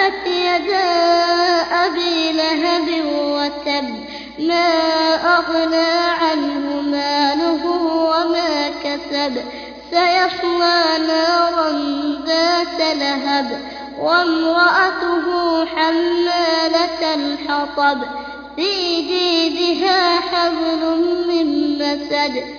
تبت يدا أبي لهب وتب ما أغنى عنه ماله وما كسب سيصلى نارا ذات لهب وامرأته حمالة الحطب في جيدها حبل من مسد